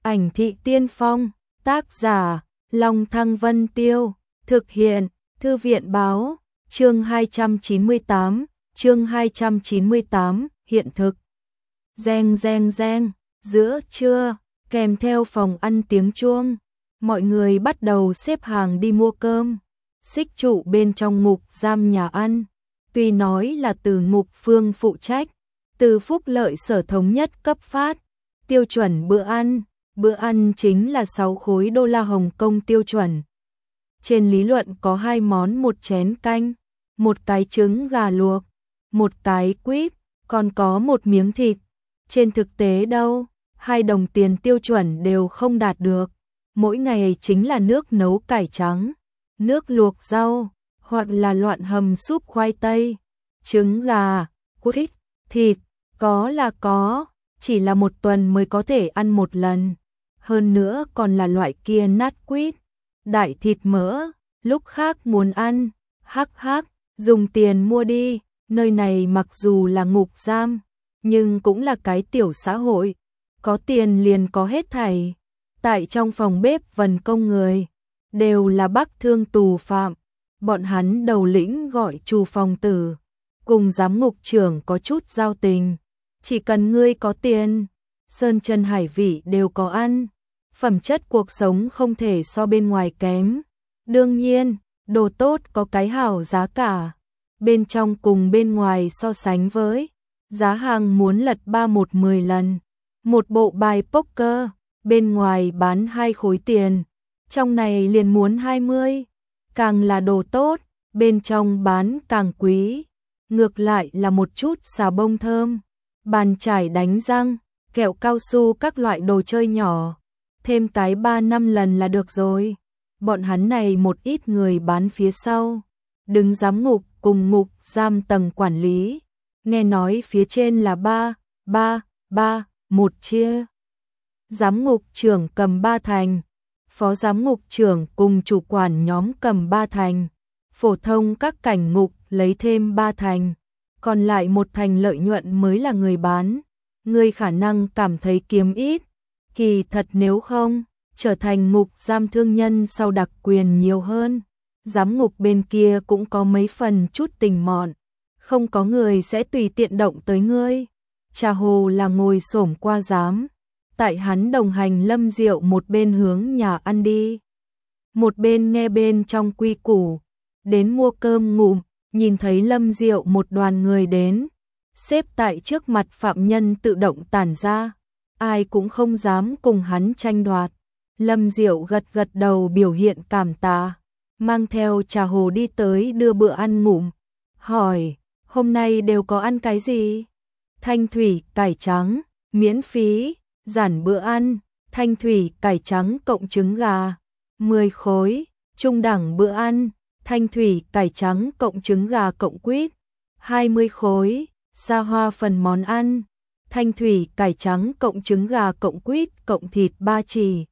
Ảnh thị tiên phong, tác giả, Long Thăng Vân Tiêu, thực hiện, Thư viện báo, chương 298, hiện thực. Reng reng reng, giữa trưa, kèm theo phòng ăn tiếng chuông, mọi người bắt đầu xếp hàng đi mua cơm. Xích trụ bên trong ngục giam nhà ăn, tuy nói là từ ngục phương phụ trách, từ phúc lợi sở thống nhất cấp phát, tiêu chuẩn bữa ăn chính là 6 khối đô la Hồng Kông tiêu chuẩn. Trên lý luận có 2 món, một chén canh, một cái trứng gà luộc, một cái quýt, còn có một miếng thịt. Trên thực tế đâu, 2 đồng tiền tiêu chuẩn đều không đạt được. Mỗi ngày chính là nước nấu cải trắng, nước luộc rau, hoặc là loạn hầm súp khoai tây, trứng gà, quýt, thịt, có là có, chỉ là một tuần mới có thể ăn một lần. Hơn nữa còn là loại kia nát quýt, đại thịt mỡ, lúc khác muốn ăn, hắc, dùng tiền mua đi. Nơi này mặc dù là ngục giam, nhưng cũng là cái tiểu xã hội, có tiền liền có hết thảy. Tại trong phòng bếp vần công người, đều là Bắc Thương tù phạm, bọn hắn đầu lĩnh gọi Trù phòng tử, cùng giám ngục trưởng có chút giao tình, chỉ cần ngươi có tiền, sơn chân hải vị đều có ăn, phẩm chất cuộc sống không thể so bên ngoài kém. Đương nhiên, đồ tốt có cái hảo giá cả, bên trong cùng bên ngoài so sánh với, giá hàng muốn lật 10 lần. Một bộ bài poker, bên ngoài bán 2 khối tiền, trong này liền muốn 20, càng là đồ tốt, bên trong bán càng quý. Ngược lại là một chút xà bông thơm, bàn chải đánh răng, kẹo cao su, các loại đồ chơi nhỏ, thêm cái 3-5 lần là được rồi. Bọn hắn này một ít người bán phía sau, đứng giám ngục cùng ngục giam tầng quản lý, nghe nói phía trên là 1 chia. Giám ngục trưởng cầm 3 thành, phó giám ngục trưởng cùng chủ quản nhóm cầm 3 thành, phổ thông các cảnh ngục lấy thêm 3 thành, còn lại 1 thành lợi nhuận mới là người bán. Người khả năng cảm thấy kiếm ít, kỳ thật nếu không, trở thành ngục giam thương nhân sau đặc quyền nhiều hơn. Giám ngục bên kia cũng có mấy phần chút tình mọn, không có người sẽ tùy tiện động tới ngươi. Trà Hồ là ngồi xổm qua giám, tại hắn đồng hành Lâm Diệu một bên hướng nhà ăn đi, một bên nghe bên trong quy củ. Đến mua cơm ngụm, nhìn thấy Lâm Diệu một đoàn người đến, xếp tại trước mặt phạm nhân tự động tản ra, ai cũng không dám cùng hắn tranh đoạt. Lâm Diệu gật gật đầu biểu hiện cảm tạ, mang theo Trà Hồ đi tới đưa bữa ăn ngụm, hỏi, hôm nay đều có ăn cái gì? Thanh thủy cải trắng, miễn phí, giản bữa ăn, thanh thủy cải trắng cộng trứng gà, 10 khối, trung đẳng bữa ăn, thanh thủy cải trắng cộng trứng gà cộng quýt, 20 khối, xa hoa phần món ăn, thanh thủy cải trắng cộng trứng gà cộng quýt cộng thịt 3 chỉ,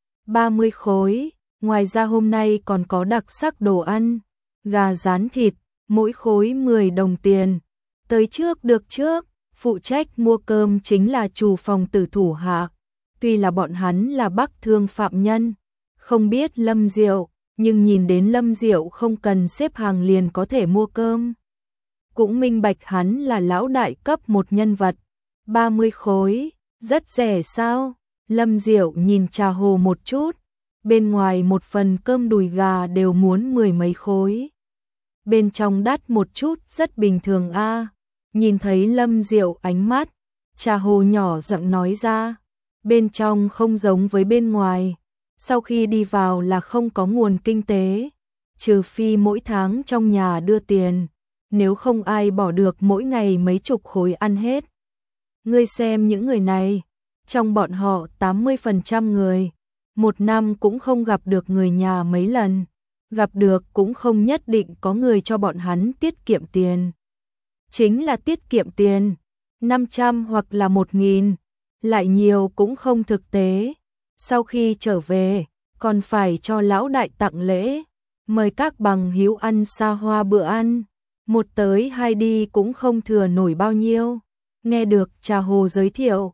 30 khối. Ngoài ra hôm nay còn có đặc sắc đồ ăn, gà rán thịt, mỗi khối 10 đồng tiền. Tới trước được trước, phụ trách mua cơm chính là Trù phòng tử thủ hạ. Tuy là bọn hắn là Bắc Thương phạm nhân, không biết Lâm Diệu, nhưng nhìn đến Lâm Diệu không cần xếp hàng liền có thể mua cơm, cũng minh bạch hắn là lão đại cấp một nhân vật. 30 khối, rất rẻ sao? Lâm Diệu nhìn Trà Hồ một chút, bên ngoài một phần cơm đùi gà đều muốn 10 mấy khối, bên trong đắt một chút rất bình thường a. Nhìn thấy Lâm Diệu ánh mắt, Trà Hồ nhỏ giọng nói ra, bên trong không giống với bên ngoài, sau khi đi vào là không có nguồn kinh tế, trừ phi mỗi tháng trong nhà đưa tiền, nếu không ai bỏ được mỗi ngày mấy chục khối ăn hết. Ngươi xem những người này, trong bọn họ 80% người, một năm cũng không gặp được người nhà mấy lần, gặp được cũng không nhất định có người cho bọn hắn tiết kiệm tiền. Chính là tiết kiệm tiền, 500 hoặc là 1.000, lại nhiều cũng không thực tế. Sau khi trở về, còn phải cho lão đại tặng lễ, mời các bằng hữu ăn xa hoa bữa ăn, một tới hai đi cũng không thừa nổi bao nhiêu. Nghe được Trà Hồ giới thiệu,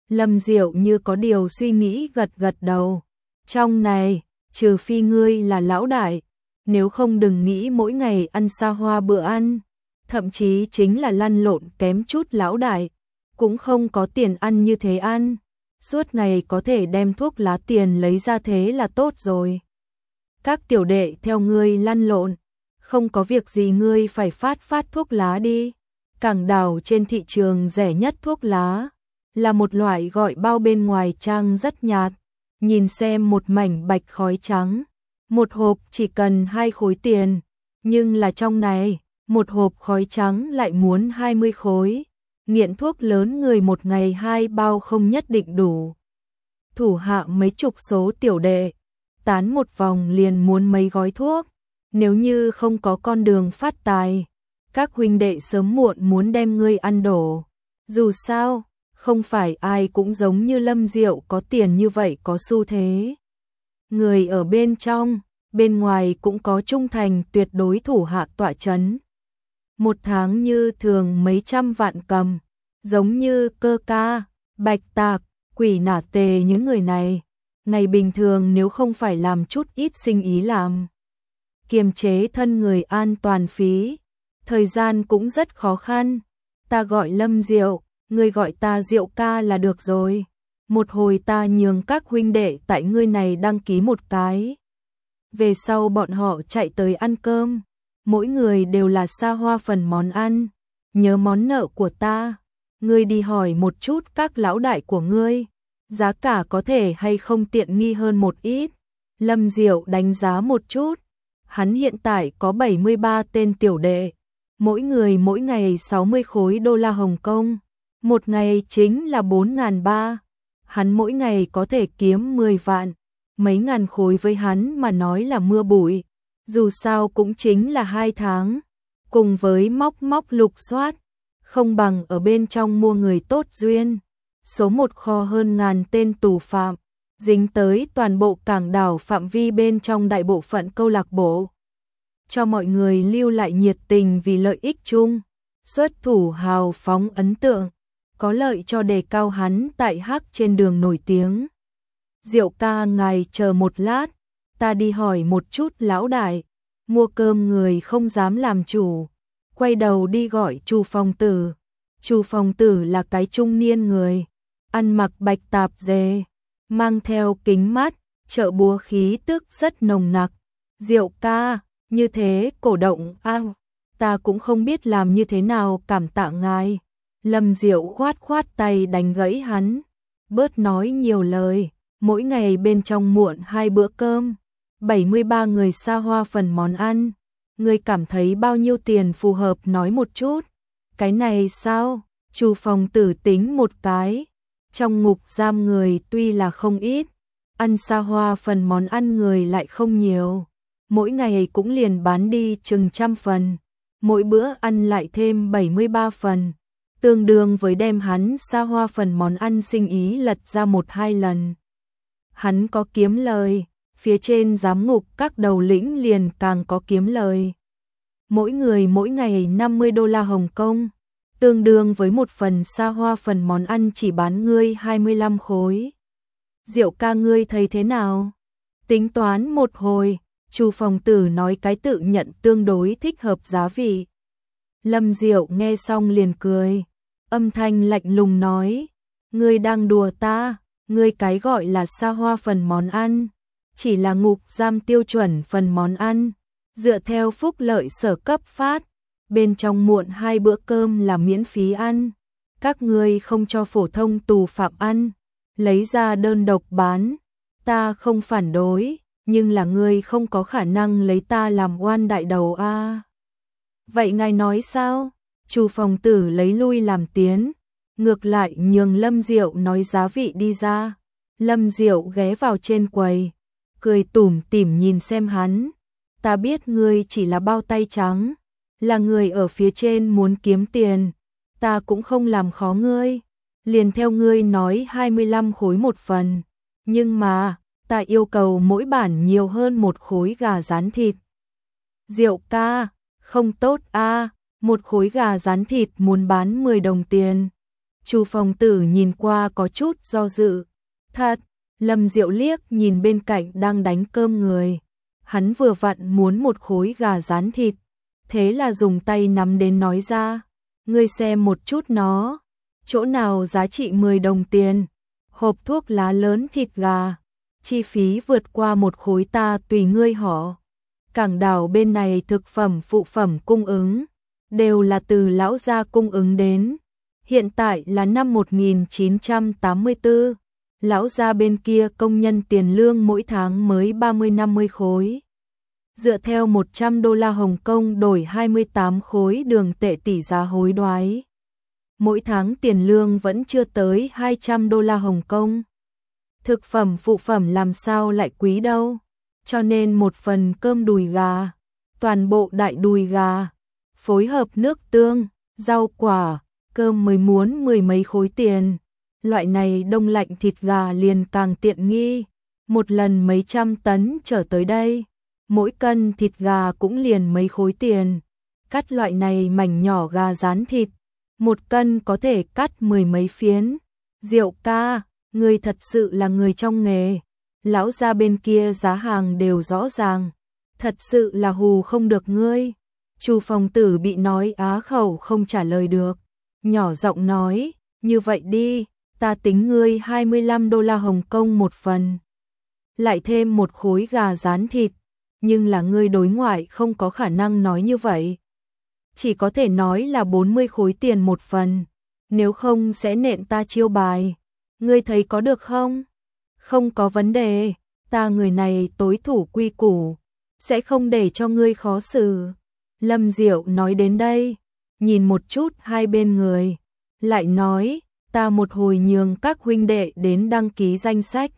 Lâm Diệu như có điều suy nghĩ gật gật đầu. Trong này, trừ phi ngươi là lão đại, nếu không đừng nghĩ mỗi ngày ăn xa hoa bữa ăn, thậm chí chính là lăn lộn kém chút lão đại, cũng không có tiền ăn như thế ăn. Suốt ngày có thể đem thuốc lá tiền lấy ra thế là tốt rồi. Các tiểu đệ theo ngươi lăn lộn, không có việc gì ngươi phải phát thuốc lá đi. Cảng đảo trên thị trường rẻ nhất thuốc lá, là một loại gọi bao bên ngoài trang rất nhạt, nhìn xem một mảnh bạch khói trắng, một hộp chỉ cần 2 khối tiền, nhưng là trong này, một hộp khói trắng lại muốn 20 khối. Nghiện thuốc lớn người một ngày 2 bao không nhất định đủ. Thủ hạ mấy chục số tiểu đệ, tán một vòng liền muốn mấy gói thuốc, nếu như không có con đường phát tài, các huynh đệ sớm muộn muốn đem ngươi ăn đổ. Dù sao, không phải ai cũng giống như Lâm Diệu có tiền như vậy có xu thế. Người ở bên trong, bên ngoài cũng có trung thành tuyệt đối thủ hạ tọa chấn. Một tháng như thường mấy trăm vạn cầm, giống như Cơ Ca, Bạch Tạc, Quỷ Nả Tề những người này. Ngày bình thường nếu không phải làm chút ít sinh ý làm, kiềm chế thân người an toàn phí, thời gian cũng rất khó khăn. Ta gọi Lâm Diệu, ngươi gọi ta Diệu ca là được rồi. Một hồi ta nhường các huynh đệ tại ngươi này đăng ký một cái. Về sau bọn họ chạy tới ăn cơm, mỗi người đều là xa hoa phần món ăn. Nhớ món nợ của ta, ngươi đi hỏi một chút các lão đại của ngươi, giá cả có thể hay không tiện nghi hơn một ít. Lâm Diệu đánh giá một chút, hắn hiện tại có 73 tên tiểu đệ, mỗi người mỗi ngày 60 khối đô la Hồng Kông, một ngày chính là 4.300, hắn mỗi ngày có thể kiếm 10 vạn, mấy ngàn khối với hắn mà nói là mưa bụi, dù sao cũng chính là 2 tháng, cùng với móc lục soát, không bằng ở bên trong mua người tốt duyên. Số 1 kho hơn ngàn tên tù phạm, dính tới toàn bộ cảng đảo phạm vi bên trong đại bộ phận câu lạc bộ. Cho mọi người lưu lại nhiệt tình vì lợi ích chung, xuất thủ hào phóng ấn tượng, có lợi cho đề cao hắn tại hắc trên đường nổi tiếng. Diệu ca ngài chờ một lát, ta đi hỏi một chút lão đại, mua cơm người không dám làm chủ, quay đầu đi gọi Chu Phong Tử. Chu Phong Tử là cái trung niên người, ăn mặc bạch tạp dề, mang theo kính mắt, trợ búa khí tức rất nồng nặc. Diệu ca, như thế cổ động ta cũng không biết làm như thế nào cảm tạ ngài. Lâm Diệu khoát tay đánh gãy hắn, bớt nói nhiều lời, mỗi ngày bên trong muộn 2 bữa cơm, 73 người xa hoa phần món ăn, ngươi cảm thấy bao nhiêu tiền phù hợp nói một chút. Cái này sao? Chu Phong Tử tính một cái, trong ngục giam người tuy là không ít, ăn xa hoa phần món ăn người lại không nhiều, mỗi ngày cũng liền bán đi chừng 100 phần, mỗi bữa ăn lại thêm 73 phần, tương đương với đem hắn xa hoa phần món ăn sinh ý lật ra 1-2 lần. Hắn có kiếm lời, phía trên giám ngục các đầu lĩnh liền càng có kiếm lời. Mỗi người mỗi ngày 50 đô la Hồng Kông, tương đương với một phần xa hoa phần món ăn chỉ bán ngươi 25 khối. Diệu ca ngươi thấy thế nào? Tính toán một hồi, Chu Phong Tử nói cái tự nhận tương đối thích hợp giá vị. Lâm Diệu nghe xong liền cười, âm thanh lạnh lùng nói, ngươi đang đùa ta, ngươi cái gọi là xa hoa phần món ăn, chỉ là ngục giam tiêu chuẩn phần món ăn, dựa theo phúc lợi sở cấp phát, bên trong muộn 2 bữa cơm là miễn phí ăn, các ngươi không cho phổ thông tù phạm ăn, lấy ra đơn độc bán, ta không phản đối, nhưng là ngươi không có khả năng lấy ta làm oan đại đầu a. Vậy ngài nói sao? Chu Phong Tử lấy lui làm tiến, ngược lại nhường Lâm Diệu nói giá vị đi ra. Lâm Diệu ghé vào trên quầy, cười tủm tỉm nhìn xem hắn, ta biết ngươi chỉ là bao tay trắng, là người ở phía trên muốn kiếm tiền, ta cũng không làm khó ngươi, liền theo ngươi nói 25 khối một phần, nhưng mà, ta yêu cầu mỗi bản nhiều hơn 1 khối gà rán thịt. Diệu ca, không tốt a, 1 khối gà rán thịt muốn bán 10 đồng tiền. Chu Phong Tử nhìn qua có chút do dự. Thật, Lâm Diệu liếc nhìn bên cạnh đang đánh cơm người. Hắn vừa vặn muốn một khối gà rán thịt, thế là dùng tay nắm đến nói ra, ngươi xem một chút nó, chỗ nào giá trị 10 đồng tiền, hộp thuốc lá lớn thịt gà, chi phí vượt qua một khối ta tùy ngươi họ. Cảng đảo bên này thực phẩm phụ phẩm cung ứng, đều là từ lão gia cung ứng đến. Hiện tại là năm 1984, lão gia bên kia công nhân tiền lương mỗi tháng mới 30-50 khối. Dựa theo 100 đô la Hồng Kông đổi 28 khối đường tệ tỷ giá hối đoái. Mỗi tháng tiền lương vẫn chưa tới 200 đô la Hồng Kông. Thực phẩm phụ phẩm làm sao lại quý đâu. Cho nên một phần cơm đùi gà, toàn bộ đại đùi gà, phối hợp nước tương, rau quả, cơm mới muốn 10 mấy khối tiền. Loại này đông lạnh thịt gà liền càng tiện nghi, một lần mấy trăm tấn trở tới đây. Mỗi cân thịt gà cũng liền mấy khối tiền. Cắt loại này mảnh nhỏ gà rán thịt, một cân có thể cắt 10 mấy phiến. Diệu ca, người thật sự là người trong nghề. Lão gia bên kia giá hàng đều rõ ràng, thật sự là hù không được ngươi. Chu Phong Tử bị nói á khẩu không trả lời được, nhỏ giọng nói, như vậy đi, ta tính ngươi 25 đô la Hồng Kông một phần, lại thêm một khối gà rán thịt, nhưng là ngươi đối ngoại không có khả năng nói như vậy. Chỉ có thể nói là 40 khối tiền một phần, nếu không sẽ nện ta chiêu bài. Ngươi thấy có được không? Không có vấn đề, ta người này tối thủ quy củ, sẽ không để cho ngươi khó xử. Lâm Diệu nói đến đây, nhìn một chút hai bên người, lại nói, ta một hồi nhường các huynh đệ đến đăng ký danh sách.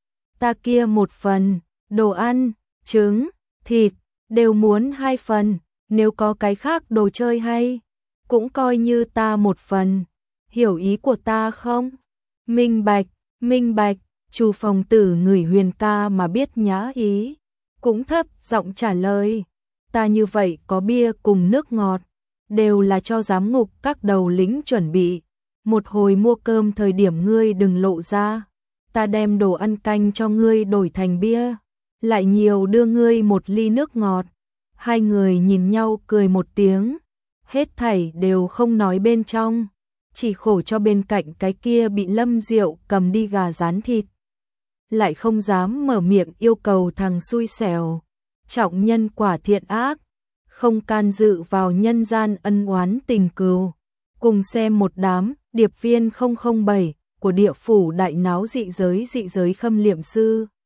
Ta kia một phần, đồ ăn, trứng, thịt, đều muốn 2 phần, nếu có cái khác đồ chơi hay, cũng coi như ta một phần. Hiểu ý của ta không? Minh bạch, minh bạch. Chu Phong Tử ngửi Huyền ca mà biết nhã ý, cũng thấp giọng trả lời, ta như vậy có bia cùng nước ngọt, đều là cho giám ngục các đầu lính chuẩn bị, một hồi mua cơm thời điểm ngươi đừng lộ ra, ta đem đồ ăn canh cho ngươi đổi thành bia, lại nhiều đưa ngươi một ly nước ngọt. Hai người nhìn nhau cười một tiếng, hết thảy đều không nói bên trong, chỉ khổ cho bên cạnh cái kia bị Lâm Diệu cầm đi gà rán thịt. Lại không dám mở miệng yêu cầu thằng xui xẻo, trọng nhân quả thiện ác, không can dự vào nhân gian ân oán tình cừu. Cùng xem một đám điệp viên 007 của địa phủ đại náo dị giới khâm liệm sư.